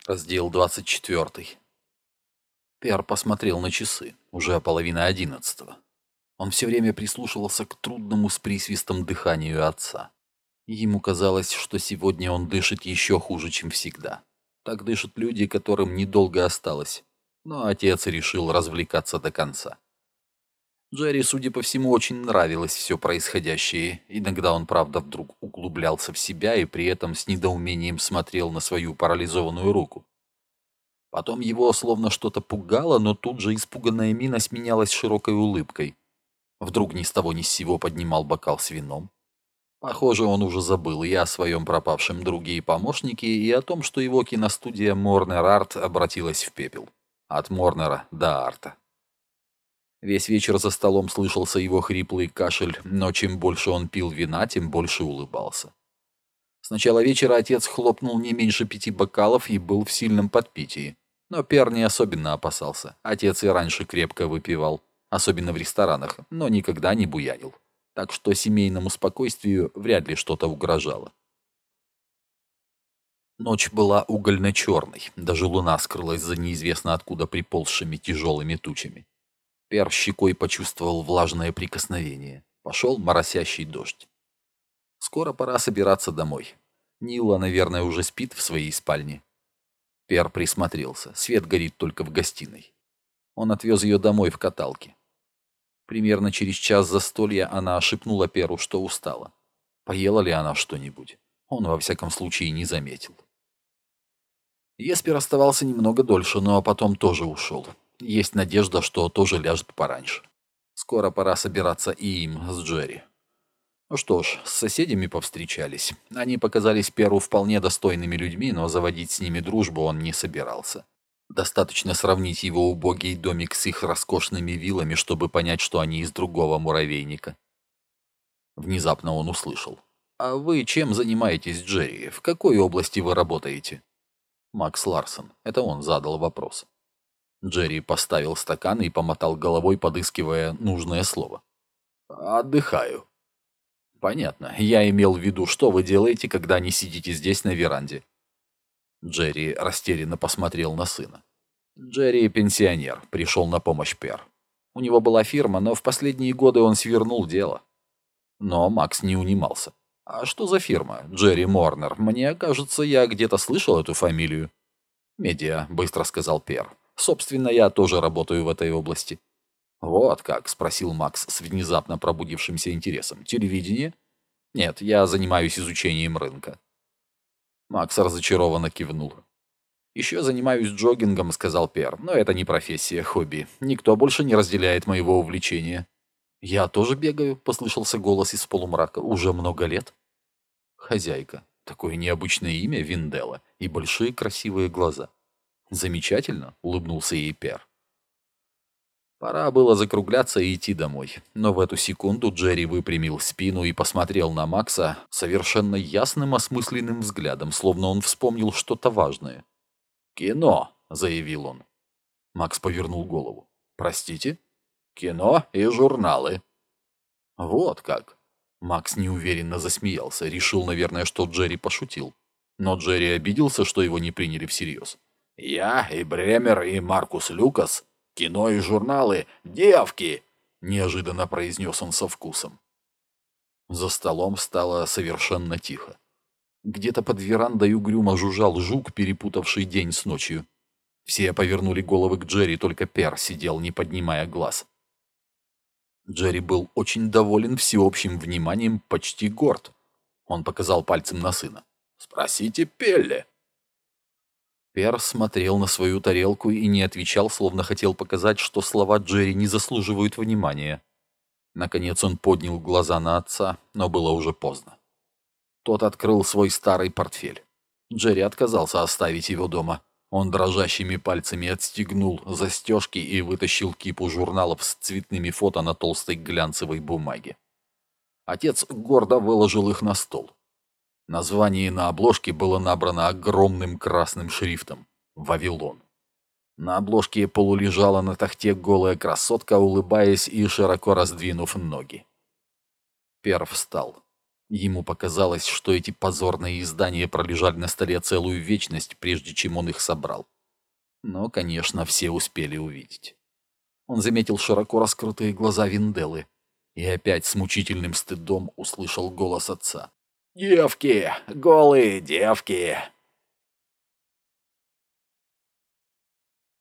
Раздел 24. Пер посмотрел на часы. Уже 10:30. Он все время прислушивался к трудному с присвистом дыханию отца. Ему казалось, что сегодня он дышит еще хуже, чем всегда. Так дышат люди, которым недолго осталось. Но отец решил развлекаться до конца. Джерри, судя по всему, очень нравилось все происходящее. Иногда он, правда, вдруг углублялся в себя и при этом с недоумением смотрел на свою парализованную руку. Потом его словно что-то пугало, но тут же испуганная мина сменялась широкой улыбкой. Вдруг ни с того ни с сего поднимал бокал с вином. Похоже, он уже забыл и о своем пропавшем друге и помощнике, и о том, что его киностудия Морнер Арт обратилась в пепел. От Морнера до Арта. Весь вечер за столом слышался его хриплый кашель, но чем больше он пил вина, тем больше улыбался. С начала вечера отец хлопнул не меньше 5 бокалов и был в сильном подпитии. Но Пер не особенно опасался. Отец и раньше крепко выпивал, особенно в ресторанах, но никогда не буянил. Так что семейному спокойствию вряд ли что-то угрожало. Ночь была угольно-черной, даже луна скрылась за неизвестно откуда приползшими тяжелыми тучами. Пер щекой почувствовал влажное прикосновение. Пошел моросящий дождь. Скоро пора собираться домой. Нила, наверное, уже спит в своей спальне. Пер присмотрелся. Свет горит только в гостиной. Он отвез ее домой в каталке. Примерно через час застолья она шепнула Перу, что устала. Поела ли она что-нибудь? Он, во всяком случае, не заметил. Еспер оставался немного дольше, но потом тоже ушел. Есть надежда, что тоже ляжет пораньше. Скоро пора собираться и им с Джерри. Ну что ж, с соседями повстречались. Они показались Перу вполне достойными людьми, но заводить с ними дружбу он не собирался. Достаточно сравнить его убогий домик с их роскошными виллами, чтобы понять, что они из другого муравейника. Внезапно он услышал. «А вы чем занимаетесь, Джерри? В какой области вы работаете?» Макс Ларсон. Это он задал вопрос. Джерри поставил стакан и помотал головой, подыскивая нужное слово. «Отдыхаю». «Понятно. Я имел в виду, что вы делаете, когда не сидите здесь на веранде». Джерри растерянно посмотрел на сына. Джерри пенсионер, пришел на помощь Пер. У него была фирма, но в последние годы он свернул дело. Но Макс не унимался. «А что за фирма? Джерри Морнер. Мне кажется, я где-то слышал эту фамилию». «Медиа», — быстро сказал Пер. «Собственно, я тоже работаю в этой области». «Вот как?» — спросил Макс с внезапно пробудившимся интересом. «Телевидение?» «Нет, я занимаюсь изучением рынка». Макс разочарованно кивнул. «Еще занимаюсь джогингом», — сказал Пер. «Но это не профессия, хобби. Никто больше не разделяет моего увлечения». «Я тоже бегаю», — послышался голос из полумрака. «Уже много лет». «Хозяйка. Такое необычное имя, Винделла, и большие красивые глаза». «Замечательно», — улыбнулся ей Пер. Пора было закругляться и идти домой. Но в эту секунду Джерри выпрямил спину и посмотрел на Макса совершенно ясным, осмысленным взглядом, словно он вспомнил что-то важное. «Кино», — заявил он. Макс повернул голову. «Простите?» «Кино и журналы». «Вот как». Макс неуверенно засмеялся. Решил, наверное, что Джерри пошутил. Но Джерри обиделся, что его не приняли всерьез. «Я и Бремер и Маркус Люкас. Кино и журналы. Девки!» — неожиданно произнес он со вкусом. За столом стало совершенно тихо. Где-то под верандой угрюмо жужжал жук, перепутавший день с ночью. Все повернули головы к Джерри, только Пер сидел, не поднимая глаз. Джерри был очень доволен всеобщим вниманием, почти горд. Он показал пальцем на сына. «Спросите Пелле». Пер смотрел на свою тарелку и не отвечал, словно хотел показать, что слова Джерри не заслуживают внимания. Наконец он поднял глаза на отца, но было уже поздно. Тот открыл свой старый портфель. Джерри отказался оставить его дома. Он дрожащими пальцами отстегнул застежки и вытащил кипу журналов с цветными фото на толстой глянцевой бумаге. Отец гордо выложил их на стол. Название на обложке было набрано огромным красным шрифтом «Вавилон». На обложке полулежала на тахте голая красотка, улыбаясь и широко раздвинув ноги. Пер встал. Ему показалось, что эти позорные издания пролежали на столе целую вечность, прежде чем он их собрал. Но, конечно, все успели увидеть. Он заметил широко раскрытые глаза Винделлы и опять с мучительным стыдом услышал голос отца. «Девки! Голые девки!»